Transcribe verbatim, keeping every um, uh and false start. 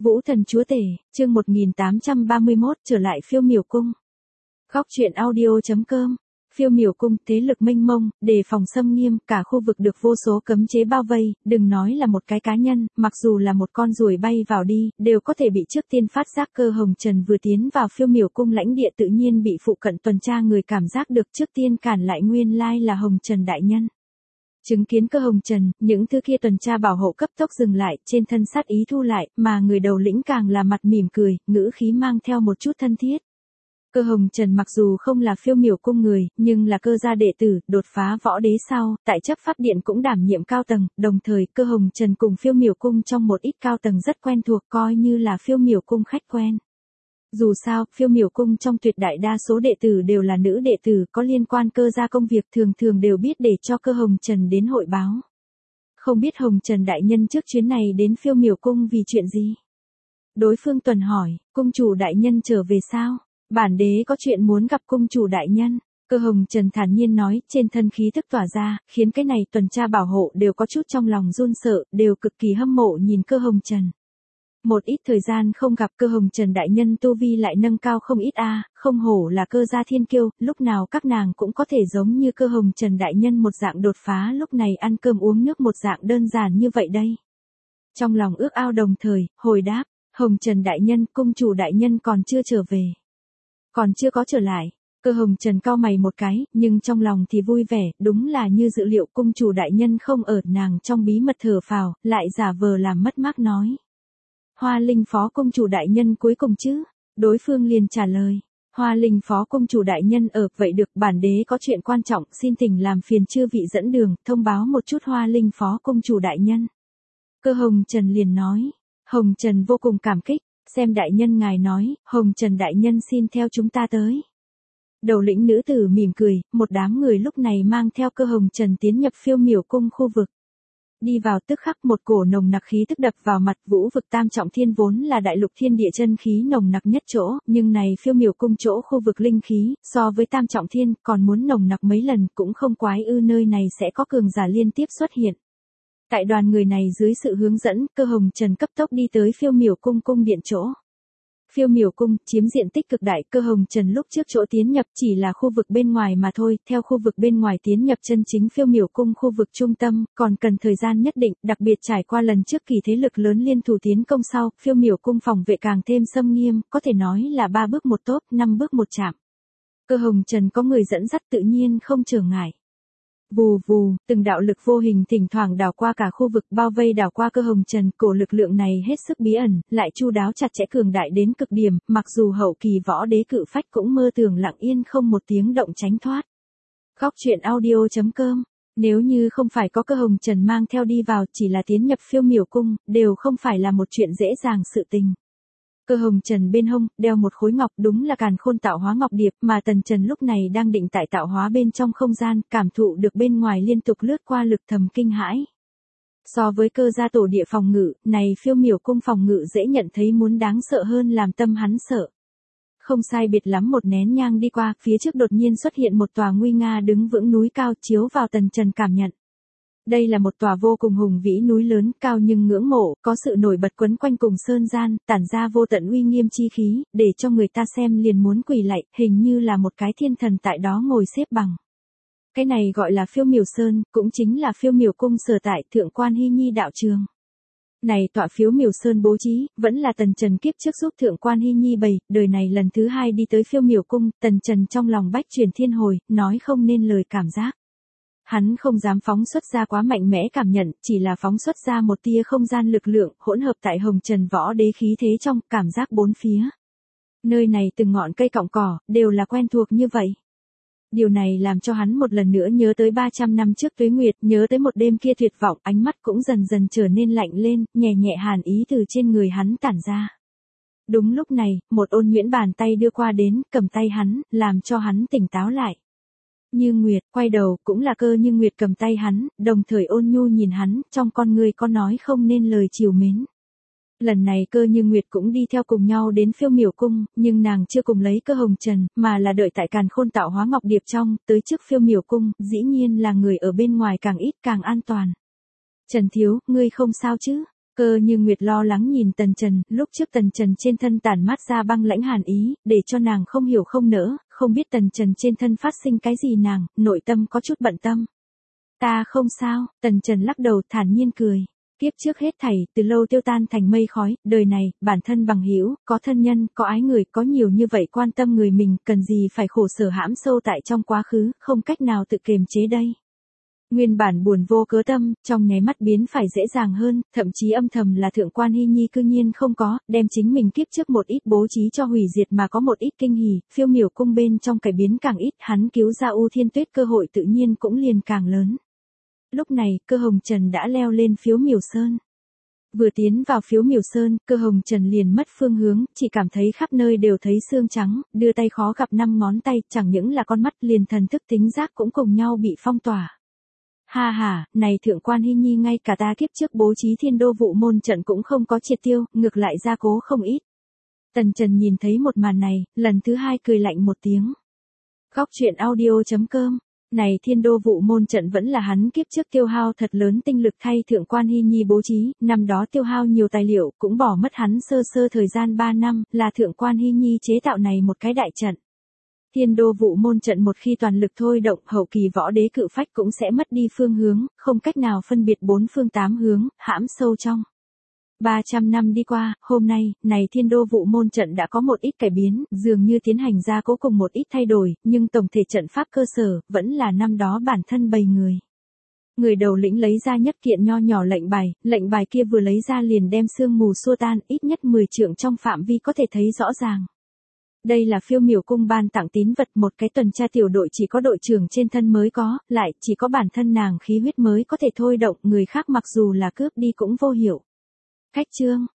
Vũ thần chúa tể, chương một nghìn tám trăm ba mươi mốt trở lại phiêu miểu cung. Góc truyện audio.com. Phiêu miểu cung, thế lực mênh mông, đề phòng xâm nghiêm, cả khu vực được vô số cấm chế bao vây, đừng nói là một cái cá nhân, mặc dù là một con ruồi bay vào đi, đều có thể bị trước tiên phát giác. Cơ Hồng Trần vừa tiến vào phiêu miểu cung lãnh địa tự nhiên bị phụ cận tuần tra người cảm giác được, trước tiên cản lại, nguyên lai là Hồng Trần đại nhân. Chứng kiến Cơ Hồng Trần, những thứ kia tuần tra bảo hộ cấp tốc dừng lại, trên thân sát ý thu lại, mà người đầu lĩnh càng là mặt mỉm cười, ngữ khí mang theo một chút thân thiết. Cơ Hồng Trần mặc dù không là phiêu miểu cung người, nhưng là Cơ gia đệ tử, đột phá võ đế sau, tại chấp pháp điện cũng đảm nhiệm cao tầng, đồng thời Cơ Hồng Trần cùng phiêu miểu cung trong một ít cao tầng rất quen thuộc, coi như là phiêu miểu cung khách quen. Dù sao, phiêu miểu cung trong tuyệt đại đa số đệ tử đều là nữ đệ tử, có liên quan Cơ gia công việc thường thường đều biết để cho Cơ Hồng Trần đến hội báo. Không biết Hồng Trần đại nhân trước chuyến này đến phiêu miểu cung vì chuyện gì? Đối phương tuần hỏi, cung chủ đại nhân trở về sao? Bản đế có chuyện muốn gặp cung chủ đại nhân. Cơ Hồng Trần thản nhiên nói, trên thân khí thức tỏa ra, khiến cái này tuần tra bảo hộ đều có chút trong lòng run sợ, đều cực kỳ hâm mộ nhìn Cơ Hồng Trần. Một ít thời gian không gặp, Cơ Hồng Trần đại nhân tu vi lại nâng cao không ít a, không hổ là Cơ gia thiên kiêu, lúc nào các nàng cũng có thể giống như Cơ Hồng Trần đại nhân một dạng đột phá, lúc này ăn cơm uống nước một dạng đơn giản như vậy đây. Trong lòng ước ao đồng thời, hồi đáp, Hồng Trần đại nhân, cung chủ đại nhân còn chưa trở về. Còn chưa có trở lại. Cơ Hồng Trần cau mày một cái, nhưng trong lòng thì vui vẻ, đúng là như dự liệu, cung chủ đại nhân không ở. Nàng trong bí mật thở phào, lại giả vờ làm mất mát nói. Hoa Linh phó cung chủ đại nhân cuối cùng chứ? Đối phương liền trả lời. Hoa Linh phó cung chủ đại nhân ở, vậy được, bản đế có chuyện quan trọng, xin thỉnh làm phiền chư vị dẫn đường, thông báo một chút Hoa Linh phó cung chủ đại nhân. Cơ Hồng Trần liền nói. Hồng Trần vô cùng cảm kích. Xem đại nhân ngài nói, Hồng Trần đại nhân xin theo chúng ta tới. Đầu lĩnh nữ tử mỉm cười, một đám người lúc này mang theo Cơ Hồng Trần tiến nhập phiêu miểu cung khu vực. Đi vào tức khắc một cổ nồng nặc khí tức đập vào mặt. Vũ vực tam trọng thiên vốn là đại lục thiên địa chân khí nồng nặc nhất chỗ, nhưng này phiêu miểu cung chỗ khu vực linh khí, so với tam trọng thiên còn muốn nồng nặc mấy lần, cũng không quái ư, nơi này sẽ có cường giả liên tiếp xuất hiện. Tại đoàn người này dưới sự hướng dẫn, Cơ Hồng Trần cấp tốc đi tới phiêu miểu cung cung điện chỗ. Phiêu miểu cung chiếm diện tích cực đại, Cơ Hồng Trần lúc trước chỗ tiến nhập chỉ là khu vực bên ngoài mà thôi, theo khu vực bên ngoài tiến nhập chân chính phiêu miểu cung khu vực trung tâm, còn cần thời gian nhất định, đặc biệt trải qua lần trước kỳ thế lực lớn liên thủ tiến công sau, phiêu miểu cung phòng vệ càng thêm xâm nghiêm, có thể nói là ba bước một tốt, năm bước một chạm. Cơ Hồng Trần có người dẫn dắt tự nhiên không trở ngại. Vù vù, từng đạo lực vô hình thỉnh thoảng đảo qua cả khu vực, bao vây đảo qua Cơ Hồng Trần, cổ lực lượng này hết sức bí ẩn, lại chu đáo chặt chẽ cường đại đến cực điểm, mặc dù hậu kỳ võ đế cự phách cũng mơ tưởng lặng yên không một tiếng động tránh thoát. Góc truyện audio.com. Nếu như không phải có Cơ Hồng Trần mang theo đi vào, chỉ là tiến nhập phiêu miểu cung, đều không phải là một chuyện dễ dàng sự tình. Cơ Hồng Trần bên hông, đeo một khối ngọc, đúng là càn khôn tạo hóa ngọc điệp, mà Tần Trần lúc này đang định tại tạo hóa bên trong không gian, cảm thụ được bên ngoài liên tục lướt qua lực thầm kinh hãi. So với Cơ gia tổ địa phòng ngự, này phiêu miểu cung phòng ngự dễ nhận thấy muốn đáng sợ hơn, làm tâm hắn sợ. Không sai biệt lắm một nén nhang đi qua, phía trước đột nhiên xuất hiện một tòa nguy nga đứng vững núi cao, chiếu vào Tần Trần cảm nhận. Đây là một tòa vô cùng hùng vĩ núi lớn, cao nhưng ngưỡng mộ, có sự nổi bật quấn quanh cùng sơn gian, tản ra vô tận uy nghiêm chi khí, để cho người ta xem liền muốn quỳ lạy, hình như là một cái thiên thần tại đó ngồi xếp bằng. Cái này gọi là phiêu miểu sơn, cũng chính là phiêu miểu cung sở tại Thượng Quan Hy Nhi đạo trường. Này tọa phiêu miểu sơn bố trí, vẫn là Tần Trần kiếp trước giúp Thượng Quan Hy Nhi bày, đời này lần thứ hai đi tới phiêu miểu cung, Tần Trần trong lòng bách truyền thiên hồi, nói không nên lời cảm giác. Hắn không dám phóng xuất ra quá mạnh mẽ cảm nhận, chỉ là phóng xuất ra một tia không gian lực lượng, hỗn hợp tại Hồng Trần võ đế khí thế trong, cảm giác bốn phía. Nơi này từng ngọn cây cọng cỏ, đều là quen thuộc như vậy. Điều này làm cho hắn một lần nữa nhớ tới ba trăm năm trước tuế nguyệt, nhớ tới một đêm kia tuyệt vọng, ánh mắt cũng dần dần trở nên lạnh lên, nhẹ nhẹ hàn ý từ trên người hắn tản ra. Đúng lúc này, một ôn nhuyễn bàn tay đưa qua đến, cầm tay hắn, làm cho hắn tỉnh táo lại. Như Nguyệt, quay đầu, cũng là Cơ Như Nguyệt cầm tay hắn, đồng thời ôn nhu nhìn hắn, trong con người có nói không nên lời trìu mến. Lần này Cơ Như Nguyệt cũng đi theo cùng nhau đến phiêu miểu cung, nhưng nàng chưa cùng lấy Cơ Hồng Trần, mà là đợi tại càn khôn tạo hóa ngọc điệp trong, tới trước phiêu miểu cung, dĩ nhiên là người ở bên ngoài càng ít càng an toàn. Trần thiếu, ngươi không sao chứ? Cơ Như Nguyệt lo lắng nhìn Tần Trần, lúc trước Tần Trần trên thân tản mát ra băng lãnh hàn ý, để cho nàng không hiểu không nỡ, không biết Tần Trần trên thân phát sinh cái gì nàng, nội tâm có chút bận tâm. Ta không sao, Tần Trần lắc đầu thản nhiên cười. Kiếp trước hết thảy, từ lâu tiêu tan thành mây khói, đời này, bản thân bằng hữu, có thân nhân, có ái người, có nhiều như vậy quan tâm người mình, cần gì phải khổ sở hãm sâu tại trong quá khứ, không cách nào tự kiềm chế đây. Nguyên bản buồn vô cớ tâm, trong nháy mắt biến phải dễ dàng hơn, thậm chí âm thầm là Thượng Quan Hy Nhi cư nhiên không có, đem chính mình kiếp trước một ít bố trí cho hủy diệt mà có một ít kinh hỉ, phiêu miểu cung bên trong cải biến càng ít, hắn cứu ra U Thiên Tuyết cơ hội tự nhiên cũng liền càng lớn. Lúc này, Cơ Hồng Trần đã leo lên phiếu miểu sơn. Vừa tiến vào phiếu miểu sơn, Cơ Hồng Trần liền mất phương hướng, chỉ cảm thấy khắp nơi đều thấy xương trắng, đưa tay khó gặp năm ngón tay, chẳng những là con mắt liền thần thức tính giác cũng cùng nhau bị phong tỏa. Ha ha, này Thượng Quan Hy Nhi ngay cả ta kiếp trước bố trí thiên đô vụ môn trận cũng không có triệt tiêu, ngược lại gia cố không ít. Tần Trần nhìn thấy một màn này, lần thứ hai cười lạnh một tiếng. Góc truyện audio chấm com. Này thiên đô vụ môn trận vẫn là hắn kiếp trước tiêu hao thật lớn tinh lực thay Thượng Quan Hy Nhi bố trí, năm đó tiêu hao nhiều tài liệu, cũng bỏ mất hắn sơ sơ thời gian ba năm, là Thượng Quan Hy Nhi chế tạo này một cái đại trận. Thiên đô vụ môn trận một khi toàn lực thôi động, hậu kỳ võ đế cự phách cũng sẽ mất đi phương hướng, không cách nào phân biệt bốn phương tám hướng, hãm sâu trong. ba trăm năm đi qua, hôm nay, này thiên đô vụ môn trận đã có một ít cải biến, dường như tiến hành ra cố cùng một ít thay đổi, nhưng tổng thể trận pháp cơ sở, vẫn là năm đó bản thân bầy người. Người đầu lĩnh lấy ra nhất kiện nho nhỏ lệnh bài, lệnh bài kia vừa lấy ra liền đem sương mù xua tan, ít nhất mười trượng trong phạm vi có thể thấy rõ ràng. Đây là phiêu miểu cung ban tặng tín vật, một cái tuần tra tiểu đội chỉ có đội trưởng trên thân mới có, lại chỉ có bản thân nàng khí huyết mới có thể thôi động, người khác mặc dù là cướp đi cũng vô hiệu. Khách chương,